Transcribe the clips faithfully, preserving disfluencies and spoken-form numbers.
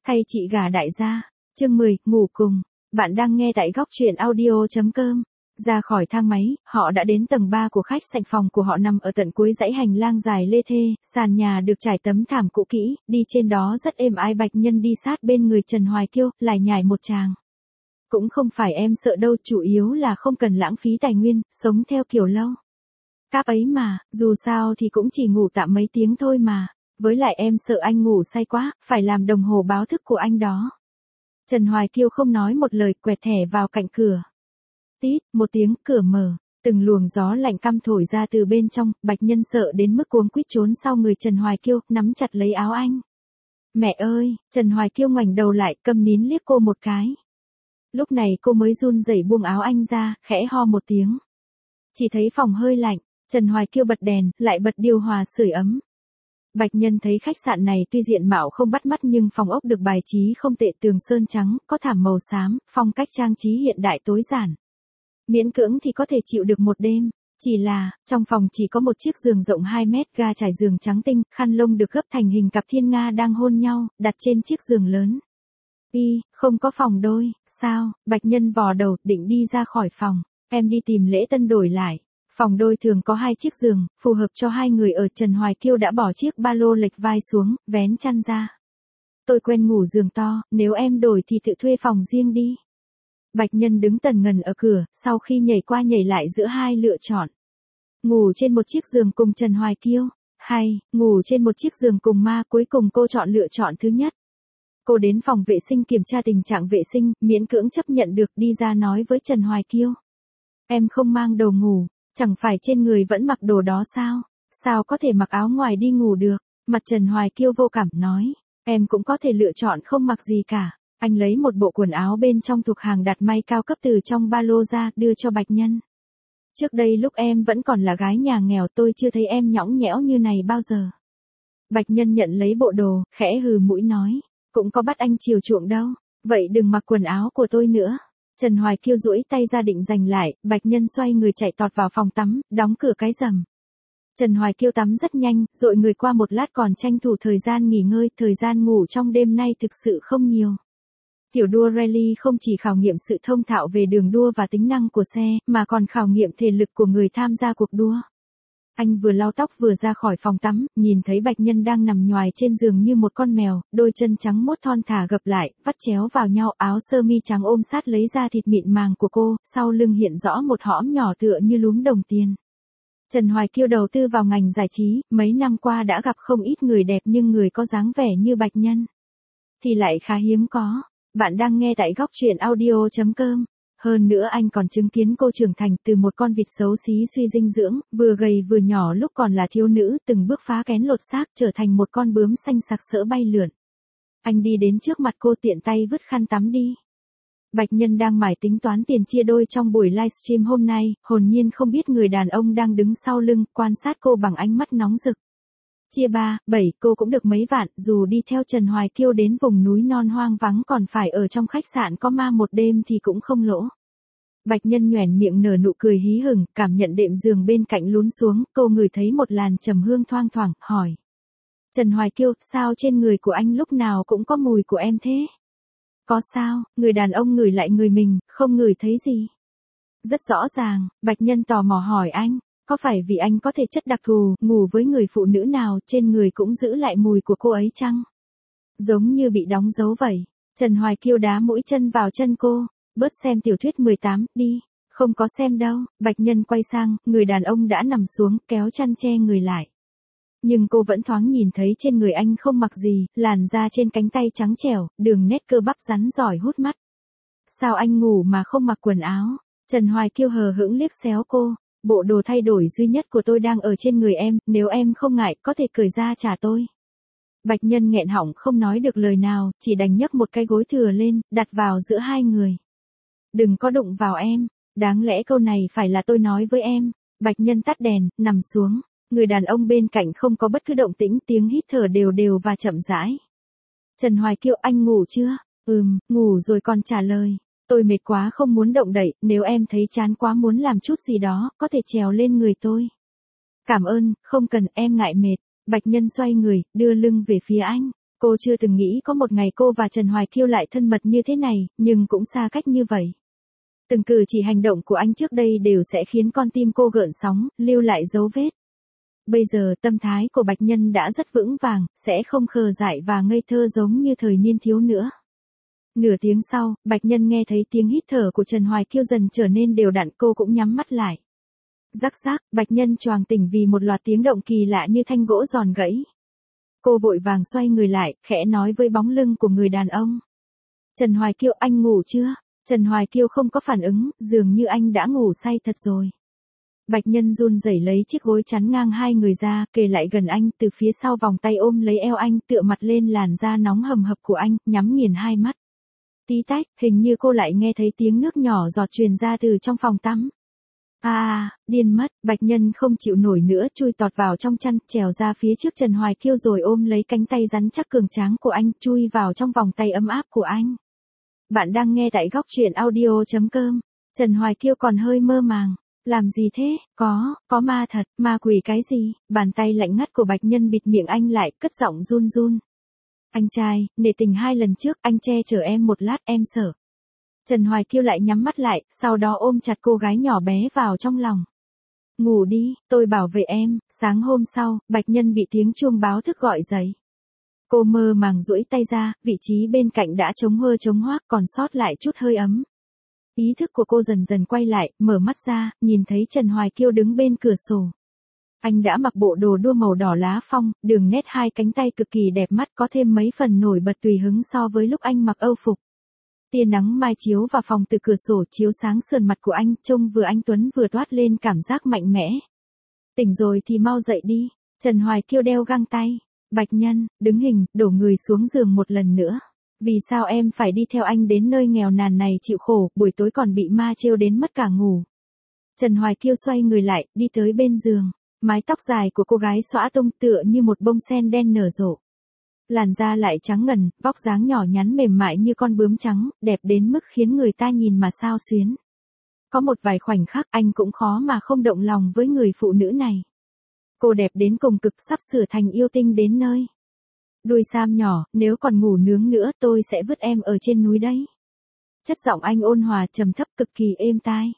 Thay chị gả đại gia. Chương mười, ngủ cùng. Bạn đang nghe tại góc truyện audio.com. Ra khỏi thang máy, họ đã đến tầng ba của khách sạn. Phòng của họ nằm ở tận cuối dãy hành lang dài lê thê, sàn nhà được trải tấm thảm cũ kỹ, đi trên đó rất êm ái. Bạch Nhân đi sát bên người Trần Hoài Kiêu, lải nhải một tràng. Cũng không phải em sợ đâu, chủ yếu là không cần lãng phí tài nguyên, sống theo kiểu lâu cáp ấy mà, dù sao thì cũng chỉ ngủ tạm mấy tiếng thôi mà. Với lại em sợ anh ngủ say quá, phải làm đồng hồ báo thức của anh đó. Trần Hoài Kiêu không nói một lời, quẹt thẻ vào cạnh cửa. Tít, một tiếng, cửa mở. Từng luồng gió lạnh căm thổi ra từ bên trong. Bạch Nhân sợ đến mức cuống quýt trốn sau người Trần Hoài Kiêu, nắm chặt lấy áo anh. Mẹ ơi, Trần Hoài Kiêu ngoảnh đầu lại, câm nín liếc cô một cái. Lúc này cô mới run rẩy buông áo anh ra, khẽ ho một tiếng. Chỉ thấy phòng hơi lạnh, Trần Hoài Kiêu bật đèn, lại bật điều hòa sưởi ấm. Bạch Nhân thấy khách sạn này tuy diện mạo không bắt mắt nhưng phòng ốc được bài trí không tệ, tường sơn trắng, có thảm màu xám, phong cách trang trí hiện đại tối giản. Miễn cưỡng thì có thể chịu được một đêm, chỉ là, trong phòng chỉ có một chiếc giường rộng hai mét, ga trải giường trắng tinh, khăn lông được gấp thành hình cặp thiên nga đang hôn nhau, đặt trên chiếc giường lớn. Y, không có phòng đôi, sao? Bạch Nhân vò đầu, định đi ra khỏi phòng, em đi tìm Lễ Tân đổi lại. Phòng đôi thường có hai chiếc giường, phù hợp cho hai người ở. Trần Hoài Kiêu đã bỏ chiếc ba lô lệch vai xuống, vén chăn ra. Tôi quen ngủ giường to, nếu em đổi thì tự thuê phòng riêng đi. Bạch Nhân đứng tần ngần ở cửa, sau khi nhảy qua nhảy lại giữa hai lựa chọn. Ngủ trên một chiếc giường cùng Trần Hoài Kiêu, hay, ngủ trên một chiếc giường cùng ma. Cuối cùng cô chọn lựa chọn thứ nhất. Cô đến phòng vệ sinh kiểm tra tình trạng vệ sinh, miễn cưỡng chấp nhận được, đi ra nói với Trần Hoài Kiêu. Em không mang đồ ngủ. Chẳng phải trên người vẫn mặc đồ đó sao? Sao có thể mặc áo ngoài đi ngủ được? Mặt Trần Hoài Kiêu vô cảm nói. Em cũng có thể lựa chọn không mặc gì cả. Anh lấy một bộ quần áo bên trong thuộc hàng đặt may cao cấp từ trong ba lô ra, đưa cho Bạch Nhân. Trước đây lúc em vẫn còn là gái nhà nghèo tôi chưa thấy em nhõng nhẽo như này bao giờ. Bạch Nhân nhận lấy bộ đồ, khẽ hừ mũi nói. Cũng có bắt anh chiều chuộng đâu. Vậy đừng mặc quần áo của tôi nữa. Trần Hoài Kiêu duỗi tay ra định giành lại, Bạch Nhân xoay người chạy tọt vào phòng tắm, đóng cửa cái rầm. Trần Hoài Kiêu tắm rất nhanh, dội người qua một lát còn tranh thủ thời gian nghỉ ngơi, thời gian ngủ trong đêm nay thực sự không nhiều. Tiểu đua rally không chỉ khảo nghiệm sự thông thạo về đường đua và tính năng của xe, mà còn khảo nghiệm thể lực của người tham gia cuộc đua. Anh vừa lau tóc vừa ra khỏi phòng tắm, nhìn thấy Bạch Nhân đang nằm nhoài trên giường như một con mèo, đôi chân trắng muốt thon thả gập lại, vắt chéo vào nhau, áo sơ mi trắng ôm sát lấy da thịt mịn màng của cô, sau lưng hiện rõ một hõm nhỏ tựa như lúm đồng tiền. Trần Hoài Kiêu đầu tư vào ngành giải trí, mấy năm qua đã gặp không ít người đẹp nhưng người có dáng vẻ như Bạch Nhân thì lại khá hiếm có. Bạn đang nghe tại góc truyện audio.com. Hơn nữa anh còn chứng kiến cô trưởng thành từ một con vịt xấu xí suy dinh dưỡng, vừa gầy vừa nhỏ lúc còn là thiếu nữ, từng bước phá kén lột xác trở thành một con bướm xanh sặc sỡ bay lượn. Anh đi đến trước mặt cô tiện tay vứt khăn tắm đi. Bạch Nhân đang mải tính toán tiền chia đôi trong buổi livestream hôm nay, hồn nhiên không biết người đàn ông đang đứng sau lưng, quan sát cô bằng ánh mắt nóng rực. Chia ba, bảy, cô cũng được mấy vạn, dù đi theo Trần Hoài Kiêu đến vùng núi non hoang vắng còn phải ở trong khách sạn có ma một đêm thì cũng không lỗ. Bạch Nhân nhoẻn miệng nở nụ cười hí hửng, cảm nhận đệm giường bên cạnh lún xuống, cô ngửi thấy một làn trầm hương thoang thoảng, hỏi. Trần Hoài Kiêu, sao trên người của anh lúc nào cũng có mùi của em thế? Có sao? Người đàn ông ngửi lại người mình, không ngửi thấy gì. Rất rõ ràng, Bạch Nhân tò mò hỏi anh. Có phải vì anh có thể chất đặc thù, ngủ với người phụ nữ nào, trên người cũng giữ lại mùi của cô ấy chăng? Giống như bị đóng dấu vậy. Trần Hoài Kiêu đá mũi chân vào chân cô. Bớt xem tiểu thuyết mười tám, đi. Không có xem đâu. Bạch Nhân quay sang, người đàn ông đã nằm xuống, kéo chăn che người lại. Nhưng cô vẫn thoáng nhìn thấy trên người anh không mặc gì, làn da trên cánh tay trắng trẻo, đường nét cơ bắp rắn giỏi hút mắt. Sao anh ngủ mà không mặc quần áo? Trần Hoài Kiêu hờ hững liếc xéo cô. Bộ đồ thay đổi duy nhất của tôi đang ở trên người em, nếu em không ngại, có thể cởi ra trả tôi. Bạch Nhân nghẹn họng không nói được lời nào, chỉ đành nhấc một cái gối thừa lên, đặt vào giữa hai người. Đừng có đụng vào em, đáng lẽ câu này phải là tôi nói với em. Bạch Nhân tắt đèn, nằm xuống, người đàn ông bên cạnh không có bất cứ động tĩnh, tiếng hít thở đều đều và chậm rãi. Trần Hoài Kiêu, anh ngủ chưa? Ừm, ngủ rồi còn trả lời. Tôi mệt quá không muốn động đậy, nếu em thấy chán quá muốn làm chút gì đó, có thể trèo lên người tôi. Cảm ơn, không cần, em ngại mệt. Bạch Nhân xoay người, đưa lưng về phía anh. Cô chưa từng nghĩ có một ngày cô và Trần Hoài Kiêu lại thân mật như thế này, nhưng cũng xa cách như vậy. Từng cử chỉ hành động của anh trước đây đều sẽ khiến con tim cô gợn sóng, lưu lại dấu vết. Bây giờ tâm thái của Bạch Nhân đã rất vững vàng, sẽ không khờ dại và ngây thơ giống như thời niên thiếu nữa. Nửa tiếng sau, Bạch Nhân nghe thấy tiếng hít thở của Trần Hoài Kiêu dần trở nên đều đặn, cô cũng nhắm mắt lại. Rắc rắc, Bạch Nhân choàng tỉnh vì một loạt tiếng động kỳ lạ như thanh gỗ giòn gãy. Cô vội vàng xoay người lại, khẽ nói với bóng lưng của người đàn ông. Trần Hoài Kiêu, anh ngủ chưa? Trần Hoài Kiêu không có phản ứng, dường như anh đã ngủ say thật rồi. Bạch Nhân run rẩy lấy chiếc gối chắn ngang hai người ra, kề lại gần anh, từ phía sau vòng tay ôm lấy eo anh, tựa mặt lên làn da nóng hầm hập của anh, nhắm nghiền hai mắt. Tí tách, hình như cô lại nghe thấy tiếng nước nhỏ giọt truyền ra từ trong phòng tắm. À, điên mất, Bạch Nhân không chịu nổi nữa, chui tọt vào trong chăn, trèo ra phía trước Trần Hoài Kiêu rồi ôm lấy cánh tay rắn chắc cường tráng của anh, chui vào trong vòng tay ấm áp của anh. Bạn đang nghe tại góc truyện audio chấm com. Trần Hoài Kiêu còn hơi mơ màng. Làm gì thế? Có, có ma thật, ma quỷ cái gì? Bàn tay lạnh ngắt của Bạch Nhân bịt miệng anh lại, cất giọng run run. Anh trai, nể tình hai lần trước, anh che chở em một lát, em sợ. Trần Hoài Kiêu lại nhắm mắt lại, sau đó ôm chặt cô gái nhỏ bé vào trong lòng. Ngủ đi, tôi bảo vệ em. Sáng hôm sau, Bạch Nhân bị tiếng chuông báo thức gọi dậy. Cô mơ màng duỗi tay ra, vị trí bên cạnh đã trống hơ trống hoác, còn sót lại chút hơi ấm. Ý thức của cô dần dần quay lại, mở mắt ra, nhìn thấy Trần Hoài Kiêu đứng bên cửa sổ. Anh đã mặc bộ đồ đua màu đỏ lá phong, đường nét hai cánh tay cực kỳ đẹp mắt, có thêm mấy phần nổi bật tùy hứng so với lúc anh mặc âu phục. Tia nắng mai chiếu vào phòng từ cửa sổ chiếu sáng sườn mặt của anh, trông vừa anh tuấn vừa toát lên cảm giác mạnh mẽ. Tỉnh rồi thì mau dậy đi. Trần Hoài Kiêu đeo găng tay. Bạch Nhân, đứng hình, đổ người xuống giường một lần nữa. Vì sao em phải đi theo anh đến nơi nghèo nàn này chịu khổ, buổi tối còn bị ma trêu đến mất cả ngủ. Trần Hoài Kiêu xoay người lại, đi tới bên giường. Mái tóc dài của cô gái xõa tung tựa như một bông sen đen nở rộ. Làn da lại trắng ngần, vóc dáng nhỏ nhắn mềm mại như con bướm trắng, đẹp đến mức khiến người ta nhìn mà xao xuyến. Có một vài khoảnh khắc anh cũng khó mà không động lòng với người phụ nữ này. Cô đẹp đến cùng cực, sắp sửa thành yêu tinh đến nơi. Đuôi sam nhỏ, nếu còn ngủ nướng nữa tôi sẽ vứt em ở trên núi đấy. Chất giọng anh ôn hòa trầm thấp cực kỳ êm tai.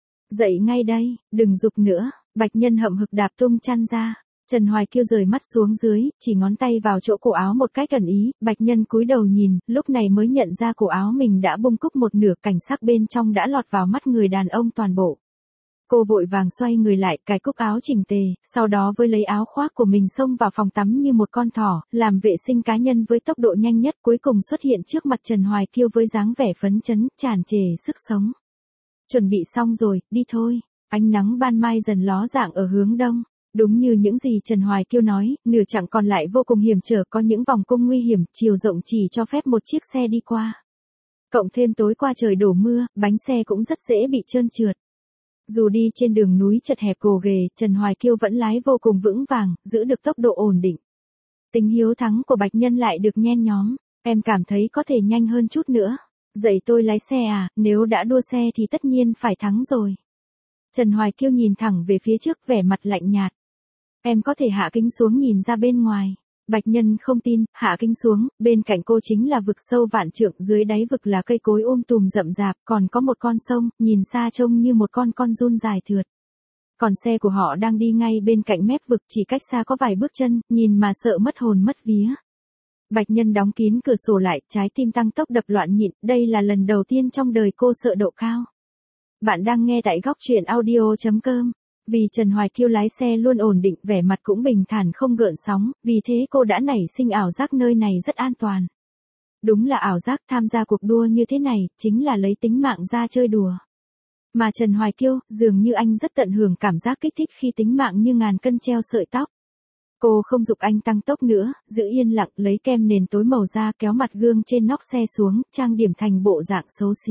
Dậy ngay đây, đừng giục nữa. Bạch Nhân hậm hực đạp tung chăn ra. Trần Hoài Kiêu rời mắt xuống dưới, chỉ ngón tay vào chỗ cổ áo một cách ẩn ý, Bạch Nhân cúi đầu nhìn, lúc này mới nhận ra cổ áo mình đã bung cúc một nửa, cảnh sắc bên trong đã lọt vào mắt người đàn ông toàn bộ. Cô vội vàng xoay người lại, cài cúc áo chỉnh tề, sau đó với lấy áo khoác của mình xông vào phòng tắm như một con thỏ, làm vệ sinh cá nhân với tốc độ nhanh nhất, cuối cùng xuất hiện trước mặt Trần Hoài Kiêu với dáng vẻ phấn chấn, tràn trề sức sống. Chuẩn bị xong rồi, đi thôi. Ánh nắng ban mai dần ló dạng ở hướng đông. Đúng như những gì Trần Hoài Kiêu nói, nửa chặng còn lại vô cùng hiểm trở, có những vòng cung nguy hiểm, chiều rộng chỉ cho phép một chiếc xe đi qua. Cộng thêm tối qua trời đổ mưa, bánh xe cũng rất dễ bị trơn trượt. Dù đi trên đường núi chật hẹp gồ ghề, Trần Hoài Kiêu vẫn lái vô cùng vững vàng, giữ được tốc độ ổn định. Tính hiếu thắng của Bạch Nhân lại được nhen nhóm, em cảm thấy có thể nhanh hơn chút nữa. Dạy tôi lái xe à, nếu đã đua xe thì tất nhiên phải thắng rồi. Trần Hoài Kiêu nhìn thẳng về phía trước, vẻ mặt lạnh nhạt. Em có thể hạ kính xuống nhìn ra bên ngoài. Bạch Nhân không tin, hạ kính xuống, bên cạnh cô chính là vực sâu vạn trượng, dưới đáy vực là cây cối um tùm rậm rạp, còn có một con sông, nhìn xa trông như một con con giun dài thượt. Còn xe của họ đang đi ngay bên cạnh mép vực, chỉ cách xa có vài bước chân, nhìn mà sợ mất hồn mất vía. Bạch Nhân đóng kín cửa sổ lại, trái tim tăng tốc đập loạn nhịp, đây là lần đầu tiên trong đời cô sợ độ cao. Bạn đang nghe tại góc truyện audio chấm com. Vì Trần Hoài Kiêu lái xe luôn ổn định, vẻ mặt cũng bình thản không gợn sóng, vì thế cô đã nảy sinh ảo giác nơi này rất an toàn. Đúng là ảo giác, tham gia cuộc đua như thế này, chính là lấy tính mạng ra chơi đùa. Mà Trần Hoài Kiêu, dường như anh rất tận hưởng cảm giác kích thích khi tính mạng như ngàn cân treo sợi tóc. Cô không giục anh tăng tốc nữa, giữ yên lặng, lấy kem nền tối màu ra, kéo mặt gương trên nóc xe xuống, trang điểm thành bộ dạng xấu xí.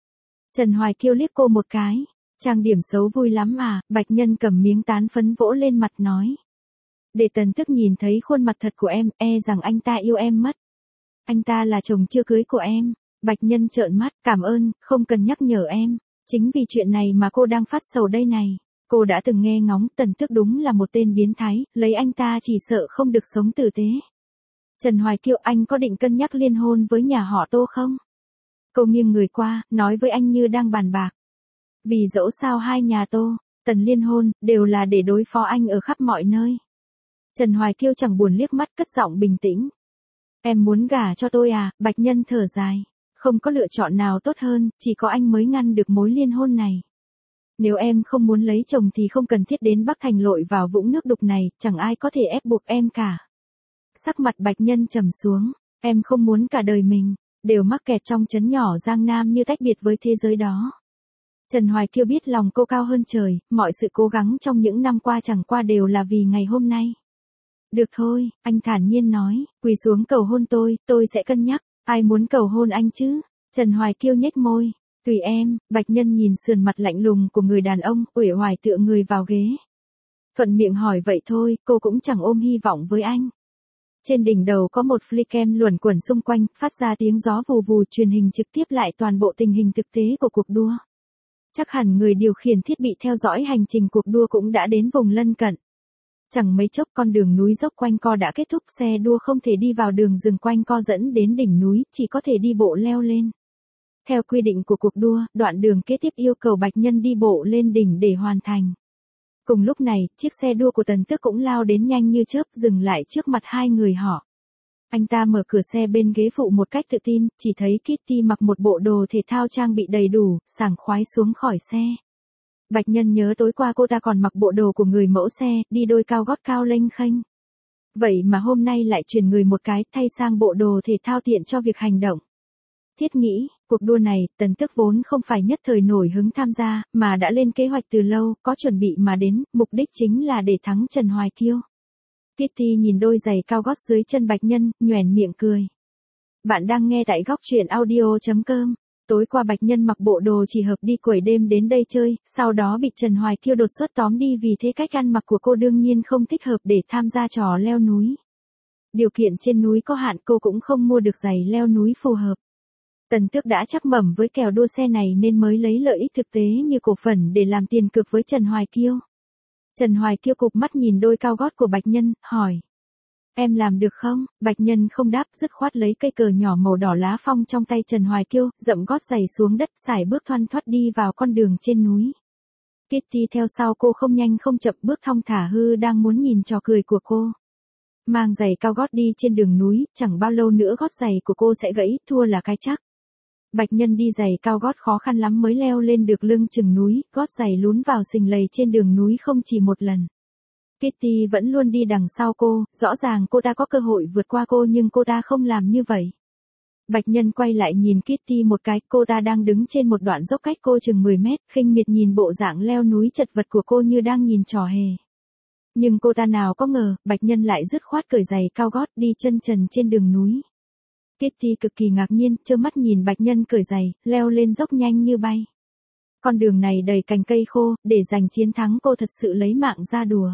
Trần Hoài Kiêu liếc cô một cái. Trang điểm xấu vui lắm à, Bạch Nhân cầm miếng tán phấn vỗ lên mặt nói. Để Tần Tức nhìn thấy khuôn mặt thật của em, e rằng anh ta yêu em mất. Anh ta là chồng chưa cưới của em. Bạch Nhân trợn mắt, cảm ơn, không cần nhắc nhở em. Chính vì chuyện này mà cô đang phát sầu đây này. Cô đã từng nghe ngóng, Tần Tức đúng là một tên biến thái, lấy anh ta chỉ sợ không được sống tử tế. Trần Hoài Kiêu, anh có định cân nhắc liên hôn với nhà họ Tô không? Cô nghiêng người qua, nói với anh như đang bàn bạc. Vì dẫu sao hai nhà Tô, Tần liên hôn, đều là để đối phó anh ở khắp mọi nơi. Trần Hoài Kiêu chẳng buồn liếc mắt, cất giọng bình tĩnh. Em muốn gả cho tôi à? Bạch Nhân thở dài. Không có lựa chọn nào tốt hơn, chỉ có anh mới ngăn được mối liên hôn này. Nếu em không muốn lấy chồng thì không cần thiết đến Bắc Thành lội vào vũng nước đục này, chẳng ai có thể ép buộc em cả. Sắc mặt Bạch Nhân trầm xuống, em không muốn cả đời mình đều mắc kẹt trong trấn nhỏ Giang Nam như tách biệt với thế giới đó. Trần Hoài Kiêu biết lòng cô cao hơn trời, mọi sự cố gắng trong những năm qua chẳng qua đều là vì ngày hôm nay. Được thôi, anh thản nhiên nói, quỳ xuống cầu hôn tôi, tôi sẽ cân nhắc. Ai muốn cầu hôn anh chứ? Trần Hoài Kiêu nhếch môi. Tùy em. Bạch Nhân nhìn sườn mặt lạnh lùng của người đàn ông, uể oải tựa người vào ghế. Thuận miệng hỏi vậy thôi, cô cũng chẳng ôm hy vọng với anh. Trên đỉnh đầu có một flycam luẩn quẩn xung quanh, phát ra tiếng gió vù vù, truyền hình trực tiếp lại toàn bộ tình hình thực tế của cuộc đua. Chắc hẳn người điều khiển thiết bị theo dõi hành trình cuộc đua cũng đã đến vùng lân cận. Chẳng mấy chốc con đường núi dốc quanh co đã kết thúc, xe đua không thể đi vào đường rừng quanh co dẫn đến đỉnh núi, chỉ có thể đi bộ leo lên. Theo quy định của cuộc đua, đoạn đường kế tiếp yêu cầu Bạch Nhân đi bộ lên đỉnh để hoàn thành. Cùng lúc này, chiếc xe đua của Tần Tước cũng lao đến nhanh như chớp, dừng lại trước mặt hai người họ. Anh ta mở cửa xe bên ghế phụ một cách tự tin, chỉ thấy Kitty mặc một bộ đồ thể thao trang bị đầy đủ, sảng khoái xuống khỏi xe. Bạch Nhân nhớ tối qua cô ta còn mặc bộ đồ của người mẫu xe, đi đôi cao gót cao lênh khênh. Vậy mà hôm nay lại chuyển người một cái, thay sang bộ đồ thể thao tiện cho việc hành động. Thiết nghĩ, cuộc đua này, Tần Tước vốn không phải nhất thời nổi hứng tham gia, mà đã lên kế hoạch từ lâu, có chuẩn bị mà đến, mục đích chính là để thắng Trần Hoài Kiêu. Kitty nhìn đôi giày cao gót dưới chân Bạch Nhân, nhoẻn miệng cười. Bạn đang nghe tại góc truyện audio chấm com. Tối qua Bạch Nhân mặc bộ đồ chỉ hợp đi quẩy đêm đến đây chơi, sau đó bị Trần Hoài Kiêu đột xuất tóm đi vì thế cách ăn mặc của cô đương nhiên không thích hợp để tham gia trò leo núi. Điều kiện trên núi có hạn, cô cũng không mua được giày leo núi phù hợp. Tần Tước đã chắc mẩm với kèo đua xe này nên mới lấy lợi ích thực tế như cổ phần để làm tiền cược với Trần Hoài Kiêu. Trần Hoài Kiêu cụp mắt nhìn đôi cao gót của Bạch Nhân, hỏi. Em làm được không? Bạch Nhân không đáp, dứt khoát lấy cây cờ nhỏ màu đỏ lá phong trong tay Trần Hoài Kiêu, dậm gót giày xuống đất, sải bước thoăn thoắt đi vào con đường trên núi. Kitty theo sau cô không nhanh không chậm, bước thong thả hư đang muốn nhìn trò cười của cô. Mang giày cao gót đi trên đường núi, chẳng bao lâu nữa gót giày của cô sẽ gãy, thua là cái chắc. Bạch Nhân đi giày cao gót khó khăn lắm mới leo lên được lưng chừng núi, gót giày lún vào sình lầy trên đường núi không chỉ một lần. Kitty vẫn luôn đi đằng sau cô, rõ ràng cô ta có cơ hội vượt qua cô nhưng cô ta không làm như vậy. Bạch Nhân quay lại nhìn Kitty một cái, cô ta đang đứng trên một đoạn dốc cách cô chừng mười mét, khinh miệt nhìn bộ dạng leo núi chật vật của cô như đang nhìn trò hề. Nhưng cô ta nào có ngờ, Bạch Nhân lại dứt khoát cởi giày cao gót đi chân trần trên đường núi. Kitty cực kỳ ngạc nhiên, trơ mắt nhìn Bạch Nhân cởi giày, leo lên dốc nhanh như bay. Con đường này đầy cành cây khô, để giành chiến thắng cô thật sự lấy mạng ra đùa.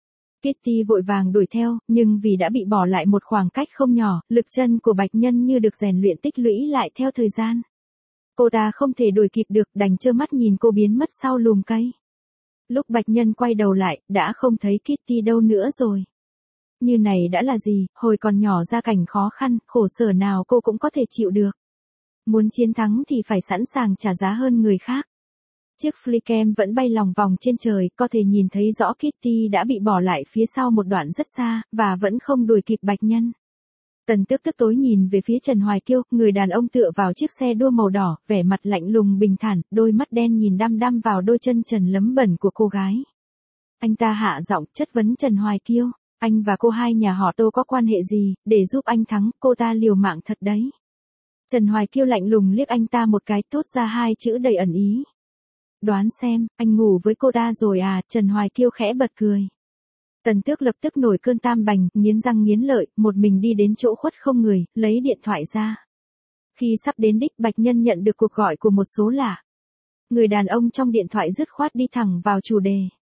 Kitty vội vàng đuổi theo, nhưng vì đã bị bỏ lại một khoảng cách không nhỏ, lực chân của Bạch Nhân như được rèn luyện tích lũy lại theo thời gian. Cô ta không thể đuổi kịp được, đành trơ mắt nhìn cô biến mất sau lùm cây. Lúc Bạch Nhân quay đầu lại, đã không thấy Kitty đâu nữa rồi. Như này đã là gì, hồi còn nhỏ gia cảnh khó khăn, khổ sở nào cô cũng có thể chịu được. Muốn chiến thắng thì phải sẵn sàng trả giá hơn người khác. Chiếc flycam vẫn bay lòng vòng trên trời, có thể nhìn thấy rõ Kitty đã bị bỏ lại phía sau một đoạn rất xa, và vẫn không đuổi kịp Bạch Nhân. Tần Tước tức tối nhìn về phía Trần Hoài Kiêu, người đàn ông tựa vào chiếc xe đua màu đỏ, vẻ mặt lạnh lùng bình thản, đôi mắt đen nhìn đăm đăm vào đôi chân trần lấm bẩn của cô gái. Anh ta hạ giọng chất vấn Trần Hoài Kiêu, anh và cô hai nhà họ Tô có quan hệ gì, để giúp anh thắng, cô ta liều mạng thật đấy. Trần Hoài Kiêu lạnh lùng liếc anh ta một cái, thốt ra hai chữ đầy ẩn ý. Đoán xem, anh ngủ với cô ta rồi à? Trần Hoài Kiêu khẽ bật cười. Tần Tước lập tức nổi cơn tam bành, nghiến răng nghiến lợi, một mình đi đến chỗ khuất không người, lấy điện thoại ra. Khi sắp đến đích, Bạch Nhân nhận được cuộc gọi của một số lạ. Người đàn ông trong điện thoại dứt khoát đi thẳng vào chủ đề.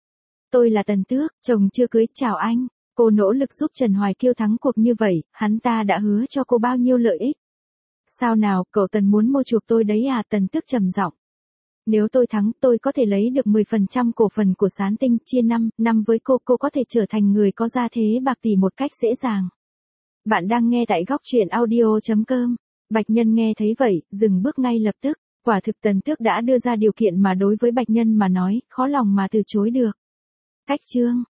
Tôi là Tần Tước, chồng chưa cưới, chào anh. Cô nỗ lực giúp Trần Hoài Kiêu thắng cuộc như vậy, hắn ta đã hứa cho cô bao nhiêu lợi ích. Sao nào, cậu Tần muốn mua chuộc tôi đấy à? Tần Tước trầm giọng. Nếu tôi thắng, tôi có thể lấy được mười phần trăm cổ phần của Sán Tinh, chia năm, năm với cô, cô có thể trở thành người có gia thế bạc tỷ một cách dễ dàng. Bạn đang nghe tại góc truyện audio.com. Bạch Nhân nghe thấy vậy, dừng bước ngay lập tức. Quả thực Tần Tước đã đưa ra điều kiện mà đối với Bạch Nhân mà nói, khó lòng mà từ chối được. Cách chương